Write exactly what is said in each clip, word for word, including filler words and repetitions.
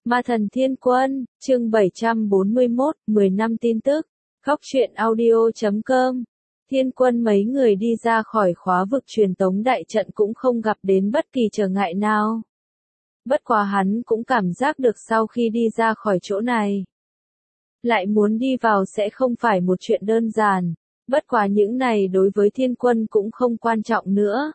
Ma thần Thiên Quân, chương bảy trăm bốn mươi mốt, mười năm tin tức. Góc truyện audio chấm com. Thiên Quân mấy người đi ra khỏi khóa vực truyền tống đại trận cũng không gặp đến bất kỳ trở ngại nào. Bất quá hắn cũng cảm giác được sau khi đi ra khỏi chỗ này, lại muốn đi vào sẽ không phải một chuyện đơn giản. Bất quá những này đối với Thiên Quân cũng không quan trọng nữa.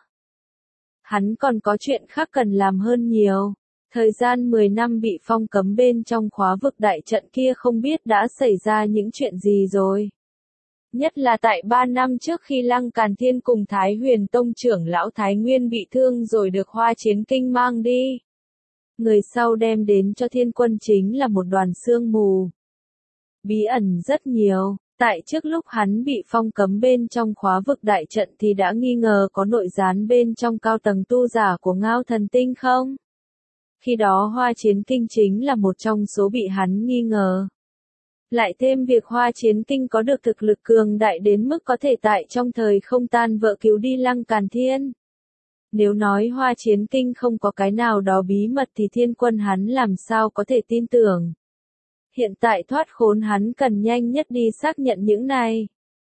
Hắn còn có chuyện khác cần làm hơn nhiều. Thời gian mười năm bị phong cấm bên trong khóa vực đại trận kia không biết đã xảy ra những chuyện gì rồi. Nhất là tại ba năm trước khi Lăng Càn Thiên cùng Thái Huyền Tông trưởng lão Thái Nguyên bị thương rồi được Hoa Chiến Kinh mang đi. Người sau đem đến cho Thiên Quân chính là một đoàn sương mù. Bí ẩn rất nhiều. Tại trước lúc hắn bị phong cấm bên trong khóa vực đại trận thì đã nghi ngờ có nội gián bên trong cao tầng tu giả của Ngao Thần Tinh không? Khi đó Hoa Chiến Kinh chính là một trong số bị hắn nghi ngờ. Lại thêm việc Hoa Chiến Kinh có được thực lực cường đại đến mức có thể tại trong thời không tan vỡ cứu đi Lăng Càn Thiên. Nếu nói Hoa Chiến Kinh không có cái nào đó bí mật thì Thiên Quân hắn làm sao có thể tin tưởng. Hiện tại thoát khốn hắn cần nhanh nhất đi xác nhận những này.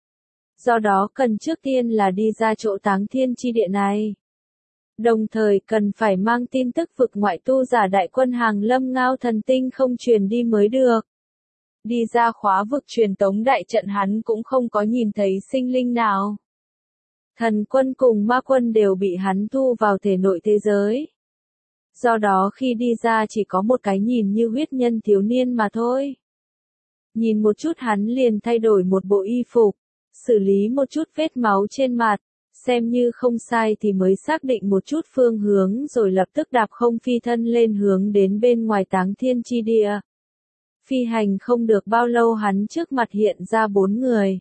Do đó cần trước tiên là đi ra chỗ Táng Thiên chi địa này. Đồng thời cần phải mang tin tức vực ngoại tu giả đại quân hàng lâm Ngao Thần Tinh không truyền đi mới được. Đi ra khóa vực truyền tống đại trận hắn cũng không có nhìn thấy sinh linh nào. Thần quân cùng ma quân đều bị hắn thu vào thể nội thế giới. Do đó khi đi ra chỉ có một cái nhìn như huyết nhân thiếu niên mà thôi. Nhìn một chút hắn liền thay đổi một bộ y phục, xử lý một chút vết máu trên mặt, xem như không sai thì mới xác định một chút phương hướng rồi lập tức đạp không phi thân lên hướng đến bên ngoài Táng Thiên chi địa. Phi hành không được bao lâu hắn trước mặt hiện ra bốn người.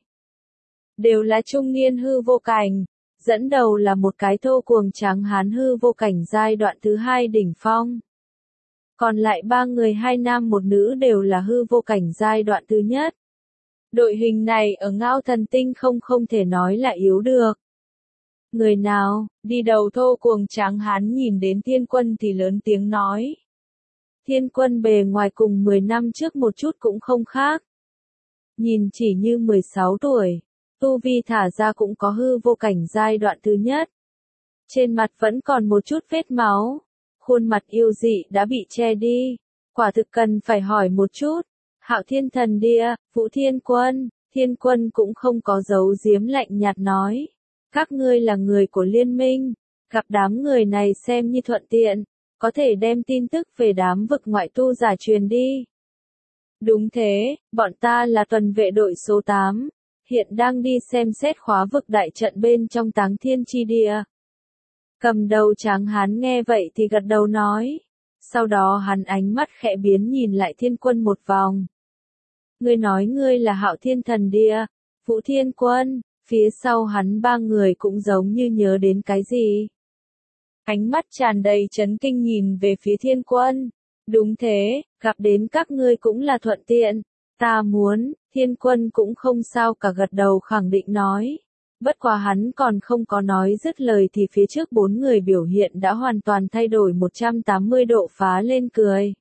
Đều là trung niên hư vô cảnh. Dẫn đầu là một cái thô cuồng tráng hán hư vô cảnh giai đoạn thứ hai đỉnh phong. Còn lại ba người hai nam một nữ đều là hư vô cảnh giai đoạn thứ nhất. Đội hình này ở Ngao Thần Tinh không không thể nói là yếu được. Người nào, đi đầu thô cuồng tráng hán nhìn đến Thiên Quân thì lớn tiếng nói. Thiên Quân bề ngoài cùng mười năm trước một chút cũng không khác. Nhìn chỉ như mười sáu tuổi. Tu vi thả ra cũng có hư vô cảnh giai đoạn thứ nhất. Trên mặt vẫn còn một chút vết máu. Khuôn mặt yêu dị đã bị che đi. Quả thực cần phải hỏi một chút. Hạo Thiên Thần Địa, Vũ Thiên Quân. Thiên Quân cũng không có giấu giếm lạnh nhạt nói. Các ngươi là người của liên minh. Gặp đám người này xem như thuận tiện. Có thể đem tin tức về đám vực ngoại tu giả truyền đi. Đúng thế, bọn ta là tuần vệ đội số tám. Hiện đang đi xem xét khóa vực đại trận bên trong Táng Thiên chi địa. Cầm đầu tráng hán nghe vậy thì gật đầu nói. Sau đó hắn ánh mắt khẽ biến nhìn lại Thiên Quân một vòng. Ngươi nói ngươi là Hạo Thiên Thần Địa, Vũ Thiên Quân, phía sau hắn ba người cũng giống như nhớ đến cái gì. Ánh mắt tràn đầy chấn kinh nhìn về phía Thiên Quân. Đúng thế, gặp đến các ngươi cũng là thuận tiện. Ta muốn, Thiên Quân cũng không sao cả gật đầu khẳng định nói. Bất quá hắn còn không có nói dứt lời thì phía trước bốn người biểu hiện đã hoàn toàn thay đổi một trăm tám mươi độ phá lên cười.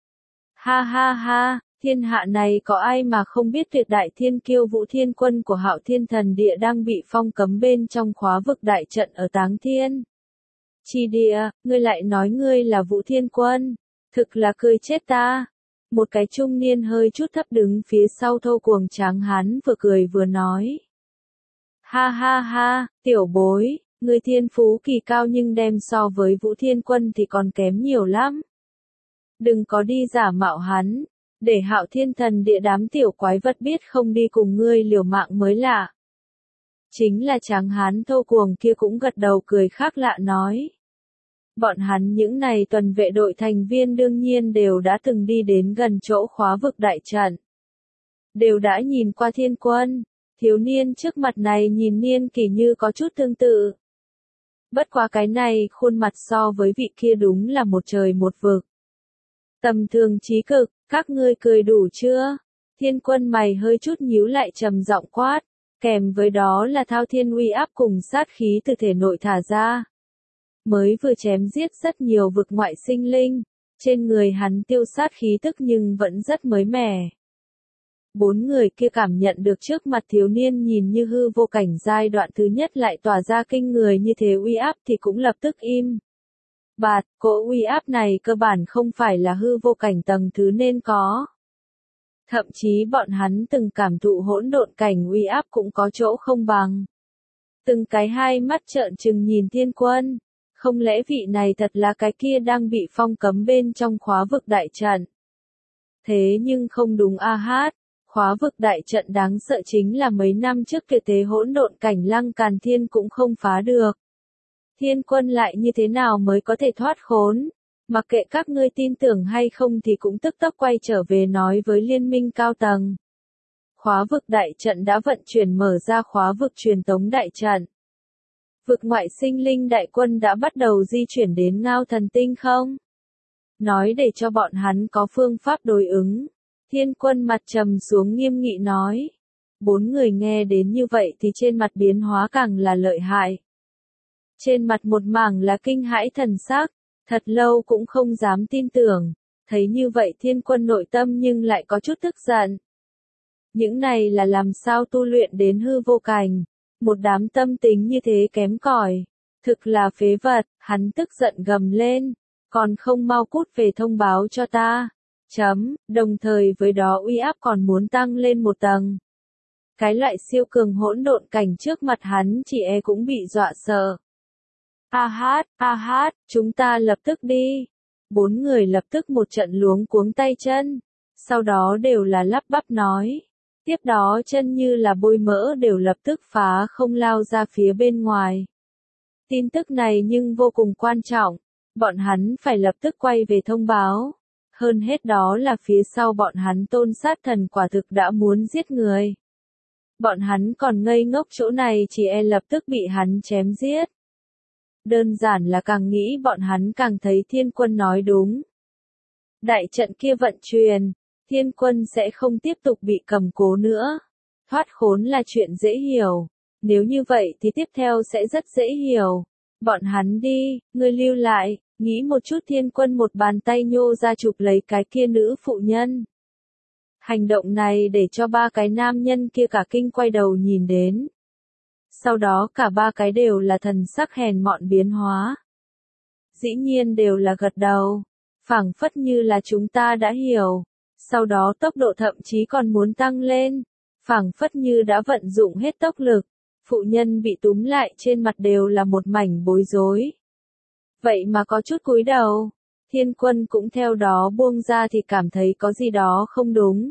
Ha ha ha, thiên hạ này có ai mà không biết tuyệt đại thiên kiêu Vũ Thiên Quân của Hạo Thiên Thần Địa đang bị phong cấm bên trong khóa vực đại trận ở Táng Thiên chi địa, ngươi lại nói ngươi là Vũ Thiên Quân, thực là cười chết ta. Một cái trung niên hơi chút thấp đứng phía sau thô cuồng tráng hán vừa cười vừa nói. Ha ha ha, tiểu bối, ngươi thiên phú kỳ cao nhưng đem so với Vũ Thiên Quân thì còn kém nhiều lắm. Đừng có đi giả mạo hắn, để Hạo Thiên Thần Địa đám tiểu quái vật biết không đi cùng ngươi liều mạng mới lạ. Chính là tráng hán thô cuồng kia cũng gật đầu cười khác lạ nói. Bọn hắn những này tuần vệ đội thành viên đương nhiên đều đã từng đi đến gần chỗ khóa vực đại trận. Đều đã nhìn qua Thiên Quân, thiếu niên trước mặt này nhìn niên kỷ như có chút tương tự. Bất quá cái này khuôn mặt so với vị kia đúng là một trời một vực. Tầm thường trí cực, các ngươi cười đủ chưa? Thiên Quân mày hơi chút nhíu lại trầm giọng quát, kèm với đó là thao thiên uy áp cùng sát khí từ thể nội thả ra. Mới vừa chém giết rất nhiều vực ngoại sinh linh, Trên người hắn tiêu sát khí tức nhưng vẫn rất mới mẻ. Bốn người kia cảm nhận được trước mặt thiếu niên nhìn như hư vô cảnh giai đoạn thứ nhất lại tỏa ra kinh người như thế uy áp thì cũng lập tức im. Bạt, cỗ uy áp này cơ bản không phải là hư vô cảnh tầng thứ nên có. Thậm chí bọn hắn từng cảm thụ hỗn độn cảnh uy áp cũng có chỗ không bằng. Từng cái hai mắt trợn trừng nhìn Thiên Quân. Không lẽ vị này thật là cái kia đang bị phong cấm bên trong khóa vực đại trận? Thế nhưng không đúng a hát. Khóa vực đại trận đáng sợ chính là mấy năm trước kia thế hỗn độn cảnh Lăng Càn Thiên cũng không phá được. Thiên Quân lại như thế nào mới có thể thoát khốn? Mặc kệ các ngươi tin tưởng hay không thì cũng tức tốc quay trở về nói với liên minh cao tầng. Khóa vực đại trận đã vận chuyển mở ra khóa vực truyền tống đại trận. Vực ngoại sinh linh đại quân đã bắt đầu di chuyển đến Ngao Thần Tinh không? Nói để cho bọn hắn có phương pháp đối ứng. Thiên Quân mặt trầm xuống nghiêm nghị nói. Bốn người nghe đến như vậy thì trên mặt biến hóa càng là lợi hại. Trên mặt một mảng là kinh hãi thần sắc, thật lâu cũng không dám tin tưởng. Thấy như vậy Thiên Quân nội tâm nhưng lại có chút tức giận. Những này là làm sao tu luyện đến hư vô cảnh. Một đám tâm tính như thế kém cỏi, thực là phế vật, hắn tức giận gầm lên, còn không mau cút về thông báo cho ta. Chấm, đồng thời với đó uy áp còn muốn tăng lên một tầng. Cái loại siêu cường hỗn độn cảnh trước mặt hắn chỉ e cũng bị dọa sợ. A hát, a hát, chúng ta lập tức đi. Bốn người lập tức một trận luống cuống tay chân, sau đó đều là lắp bắp nói. Tiếp đó chân như là bôi mỡ đều lập tức phá không lao ra phía bên ngoài. Tin tức này nhưng vô cùng quan trọng, bọn hắn phải lập tức quay về thông báo. Hơn hết đó là phía sau bọn hắn tôn sát thần quả thực đã muốn giết người. Bọn hắn còn ngây ngốc chỗ này chỉ e lập tức bị hắn chém giết. Đơn giản là càng nghĩ bọn hắn càng thấy Thiên Quân nói đúng. Đại trận kia vận chuyển. Thiên Quân sẽ không tiếp tục bị cầm cố nữa. Thoát khốn là chuyện dễ hiểu. Nếu như vậy thì tiếp theo sẽ rất dễ hiểu. Bọn hắn đi, ngươi lưu lại, nghĩ một chút. Thiên Quân một bàn tay nhô ra chụp lấy cái kia nữ phụ nhân. Hành động này để cho ba cái nam nhân kia cả kinh quay đầu nhìn đến. Sau đó cả ba cái đều là thần sắc hèn mọn biến hóa. Dĩ nhiên đều là gật đầu. Phảng phất như là chúng ta đã hiểu. Sau đó tốc độ thậm chí còn muốn tăng lên, phảng phất như đã vận dụng hết tốc lực. Phụ nhân bị túm lại trên mặt đều là một mảnh bối rối. Vậy mà có chút cúi đầu, Thiên Quân cũng theo đó buông ra thì cảm thấy có gì đó không đúng.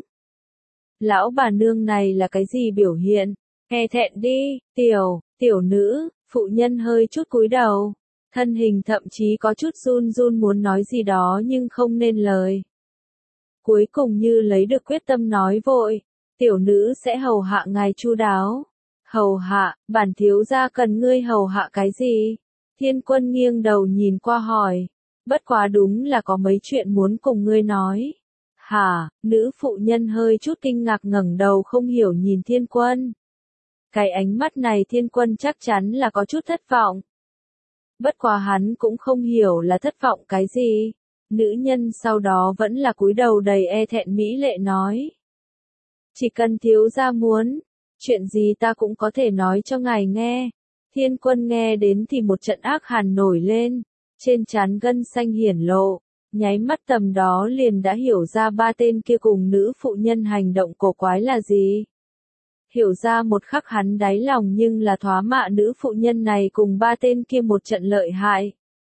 Lão bà nương này là cái gì biểu hiện? E thẹn đi, tiểu, tiểu nữ, phụ nhân hơi chút cúi đầu. Thân hình thậm chí có chút run run muốn nói gì đó nhưng không nên lời. Cuối cùng như lấy được quyết tâm nói vội, tiểu nữ sẽ hầu hạ ngài chu đáo. Hầu hạ, bản thiếu gia cần ngươi hầu hạ cái gì? Thiên Quân nghiêng đầu nhìn qua hỏi. Bất quá đúng là có mấy chuyện muốn cùng ngươi nói. Hả, nữ phụ nhân hơi chút kinh ngạc ngẩng đầu không hiểu nhìn Thiên Quân. Cái ánh mắt này Thiên Quân chắc chắn là có chút thất vọng. Bất quá hắn cũng không hiểu là thất vọng cái gì. Nữ nhân sau đó vẫn là cúi đầu đầy e thẹn mỹ lệ nói. Chỉ cần thiếu gia muốn, chuyện gì ta cũng có thể nói cho ngài nghe. Thiên Quân nghe đến thì một trận ác hàn nổi lên, trên trán gân xanh hiển lộ, nháy mắt tầm đó liền đã hiểu ra ba tên kia cùng nữ phụ nhân hành động cổ quái là gì. Hiểu ra một khắc hắn đáy lòng nhưng là thoá mạ nữ phụ nhân này cùng ba tên kia một trận lợi hại.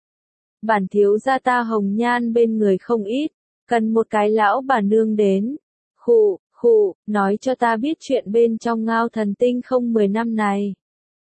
Bản thiếu gia ta hồng nhan bên người không ít, cần một cái lão bà nương đến. Khụ, khụ, nói cho ta biết chuyện bên trong Ngao Thần Tinh không mười năm này.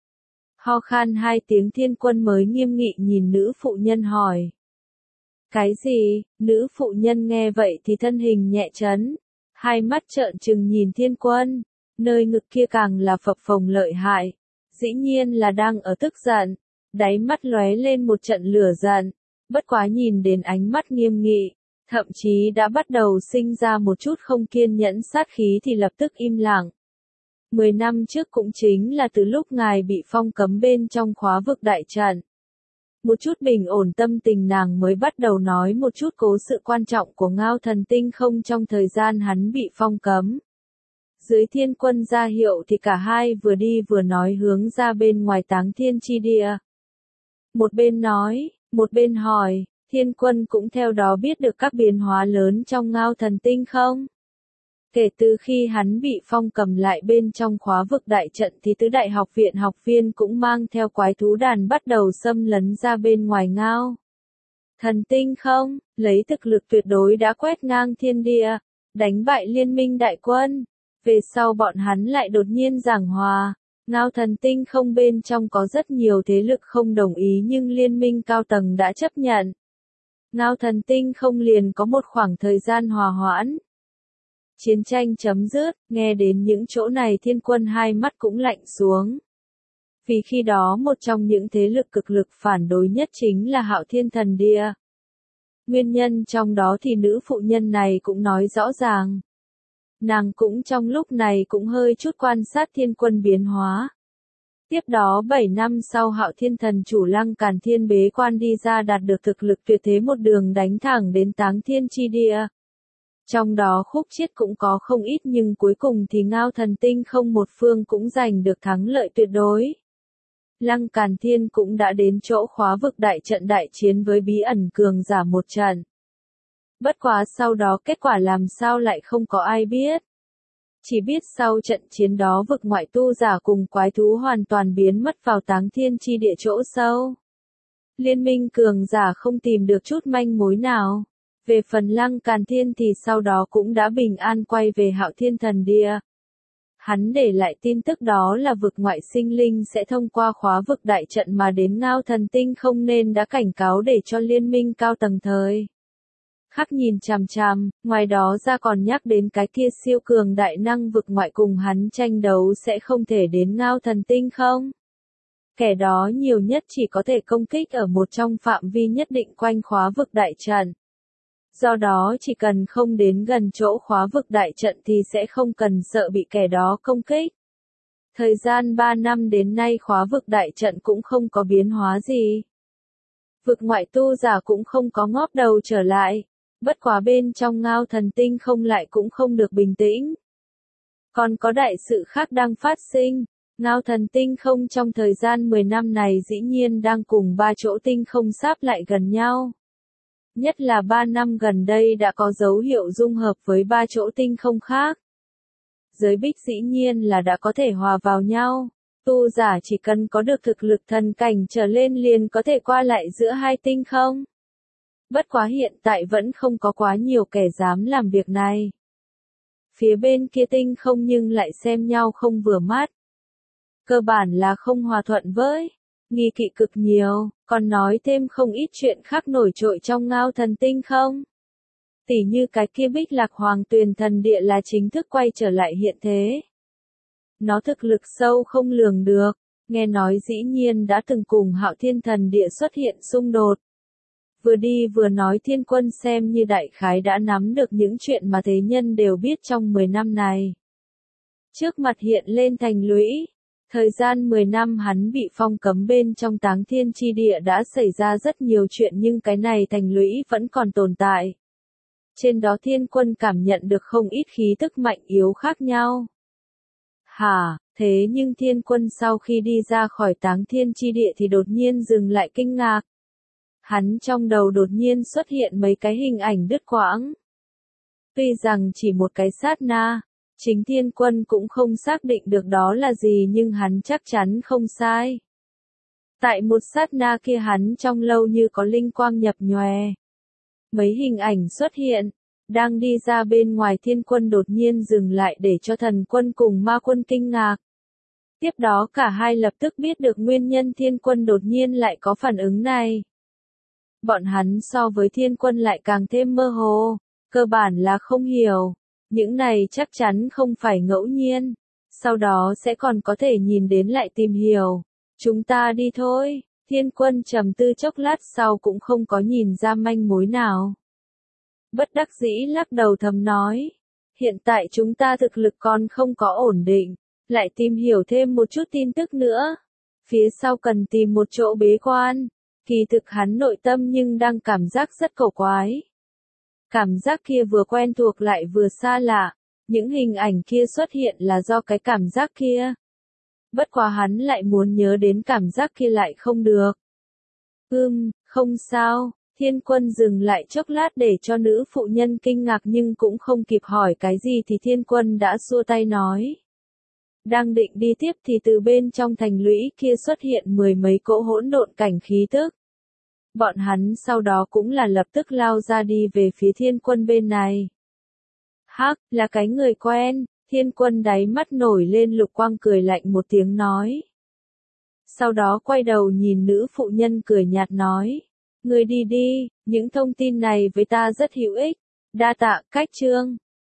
Ho khan hai tiếng Thiên Quân mới nghiêm nghị nhìn nữ phụ nhân hỏi. Cái gì? Nữ phụ nhân nghe vậy thì thân hình nhẹ chấn, hai mắt trợn trừng nhìn Thiên Quân, nơi ngực kia càng là phập phồng lợi hại, dĩ nhiên là đang ở tức giận, đáy mắt lóe lên một trận lửa giận, bất quá nhìn đến ánh mắt nghiêm nghị, thậm chí đã bắt đầu sinh ra một chút không kiên nhẫn sát khí thì lập tức im lặng. Mười năm trước cũng chính là từ lúc ngài bị phong cấm bên trong khóa vực đại trận. Một chút bình ổn tâm tình nàng mới bắt đầu nói một chút cố sự quan trọng của Ngao Thần Tinh Không trong thời gian hắn bị phong cấm. Dưới thiên quân ra hiệu thì cả hai vừa đi vừa nói hướng ra bên ngoài Táng Thiên Chi Địa. Một bên nói, một bên hỏi, thiên quân cũng theo đó biết được các biến hóa lớn trong Ngao Thần Tinh Không. Kể từ khi hắn bị phong cầm lại bên trong khóa vực đại trận thì tứ đại học viện học viên cũng mang theo quái thú đàn bắt đầu xâm lấn ra bên ngoài Ngao Thần Tinh Không, lấy thực lực tuyệt đối đã quét ngang thiên địa, đánh bại liên minh đại quân. Về sau bọn hắn lại đột nhiên giảng hòa, Ngao Thần Tinh Không bên trong có rất nhiều thế lực không đồng ý nhưng liên minh cao tầng đã chấp nhận. Ngao Thần Tinh Không liền có một khoảng thời gian hòa hoãn. Chiến tranh chấm dứt, nghe đến những chỗ này thiên quân hai mắt cũng lạnh xuống. Vì khi đó một trong những thế lực cực lực phản đối nhất chính là Hạo Thiên Thần Địa. Nguyên nhân trong đó thì nữ phụ nhân này cũng nói rõ ràng. Nàng cũng trong lúc này cũng hơi chút quan sát thiên quân biến hóa. Tiếp đó bảy năm sau Hạo Thiên Thần chủ Lăng Càn Thiên bế quan đi ra đạt được thực lực tuyệt thế một đường đánh thẳng đến Táng Thiên Chi Địa. Trong đó khúc chiết cũng có không ít nhưng cuối cùng thì Ngao Thần Tinh Không một phương cũng giành được thắng lợi tuyệt đối. Lăng Càn Thiên cũng đã đến chỗ khóa vực đại trận đại chiến với bí ẩn cường giả một trận. Bất quá sau đó kết quả làm sao lại không có ai biết. Chỉ biết sau trận chiến đó vực ngoại tu giả cùng quái thú hoàn toàn biến mất vào Táng Thiên Chi Địa chỗ sâu. Liên minh cường giả không tìm được chút manh mối nào. Về phần Lăng Càn Thiên thì sau đó cũng đã bình an quay về Hạo Thiên Thần Địa. Hắn để lại tin tức đó là vực ngoại sinh linh sẽ thông qua khóa vực đại trận mà đến Ngao Thần Tinh Không nên đã cảnh cáo để cho liên minh cao tầng thời khắc nhìn chằm chằm, ngoài đó ra còn nhắc đến cái kia siêu cường đại năng vực ngoại cùng hắn tranh đấu sẽ không thể đến Ngao Thần Tinh Không. Kẻ đó nhiều nhất chỉ có thể công kích ở một trong phạm vi nhất định quanh khóa vực đại trận. Do đó chỉ cần không đến gần chỗ khóa vực đại trận thì sẽ không cần sợ bị kẻ đó công kích. Thời gian ba năm đến nay khóa vực đại trận cũng không có biến hóa gì. Vực ngoại tu giả cũng không có ngóc đầu trở lại. Bất quá bên trong Ngao Thần Tinh Không lại cũng không được bình tĩnh. Còn có đại sự khác đang phát sinh. Ngao Thần Tinh Không trong thời gian mười năm này dĩ nhiên đang cùng ba chỗ tinh không sáp lại gần nhau. Nhất là ba năm gần đây đã có dấu hiệu dung hợp với ba chỗ tinh không khác. Giới bích dĩ nhiên là đã có thể hòa vào nhau. Tu giả chỉ cần có được thực lực thần cảnh trở lên liền có thể qua lại giữa hai tinh không. Bất quá hiện tại vẫn không có quá nhiều kẻ dám làm việc này. Phía bên kia tinh không nhưng lại xem nhau không vừa mắt. Cơ bản là không hòa thuận với. Nghi kỵ cực nhiều, còn nói thêm không ít chuyện khác nổi trội trong Ngao Thần Tinh Không. Tỉ như cái kia Bích Lạc Hoàng Tuyền Thần Địa là chính thức quay trở lại hiện thế. Nó thực lực sâu không lường được, nghe nói dĩ nhiên đã từng cùng Hạo Thiên Thần Địa xuất hiện xung đột. Vừa đi vừa nói thiên quân xem như đại khái đã nắm được những chuyện mà thế nhân đều biết trong mười năm này. Trước mặt hiện lên thành lũy. Thời gian mười năm hắn bị phong cấm bên trong Táng Thiên Chi Địa đã xảy ra rất nhiều chuyện nhưng cái này thành lũy vẫn còn tồn tại. Trên đó thiên quân cảm nhận được không ít khí tức mạnh yếu khác nhau. Hả, thế nhưng thiên quân sau khi đi ra khỏi Táng Thiên Chi Địa thì đột nhiên dừng lại kinh ngạc. Hắn trong đầu đột nhiên xuất hiện mấy cái hình ảnh đứt quãng. Tuy rằng chỉ một cái sát na. Chính thiên quân cũng không xác định được đó là gì nhưng hắn chắc chắn không sai. Tại một sát na kia hắn trong lâu như có linh quang nhập nhòe. Mấy hình ảnh xuất hiện, đang đi ra bên ngoài thiên quân đột nhiên dừng lại để cho thần quân cùng ma quân kinh ngạc. Tiếp đó cả hai lập tức biết được nguyên nhân thiên quân đột nhiên lại có phản ứng này. Bọn hắn so với thiên quân lại càng thêm mơ hồ, cơ bản là không hiểu. Những này chắc chắn không phải ngẫu nhiên. Sau đó sẽ còn có thể nhìn đến lại tìm hiểu. Chúng ta đi thôi. Thiên quân trầm tư chốc lát sau cũng không có nhìn ra manh mối nào. Bất đắc dĩ lắc đầu thầm nói. Hiện tại chúng ta thực lực còn không có ổn định. Lại tìm hiểu thêm một chút tin tức nữa. Phía sau cần tìm một chỗ bế quan. Kỳ thực hắn nội tâm nhưng đang cảm giác rất cổ quái. Cảm giác kia vừa quen thuộc lại vừa xa lạ, những hình ảnh kia xuất hiện là do cái cảm giác kia. Bất quá hắn lại muốn nhớ đến cảm giác kia lại không được. Ừm, không sao, Thiên Quân dừng lại chốc lát để cho nữ phụ nhân kinh ngạc nhưng cũng không kịp hỏi cái gì thì Thiên Quân đã xua tay nói. Đang định đi tiếp thì từ bên trong thành lũy kia xuất hiện mười mấy cỗ hỗn độn cảnh khí tức. Bọn hắn sau đó cũng là lập tức lao ra đi về phía Thiên Quân bên này. Hắc, là cái người quen, Thiên Quân đáy mắt nổi lên lục quang cười lạnh một tiếng nói. Sau đó quay đầu nhìn nữ phụ nhân cười nhạt nói. Người đi đi, những thông tin này với ta rất hữu ích. Đa tạ, Cách Trương.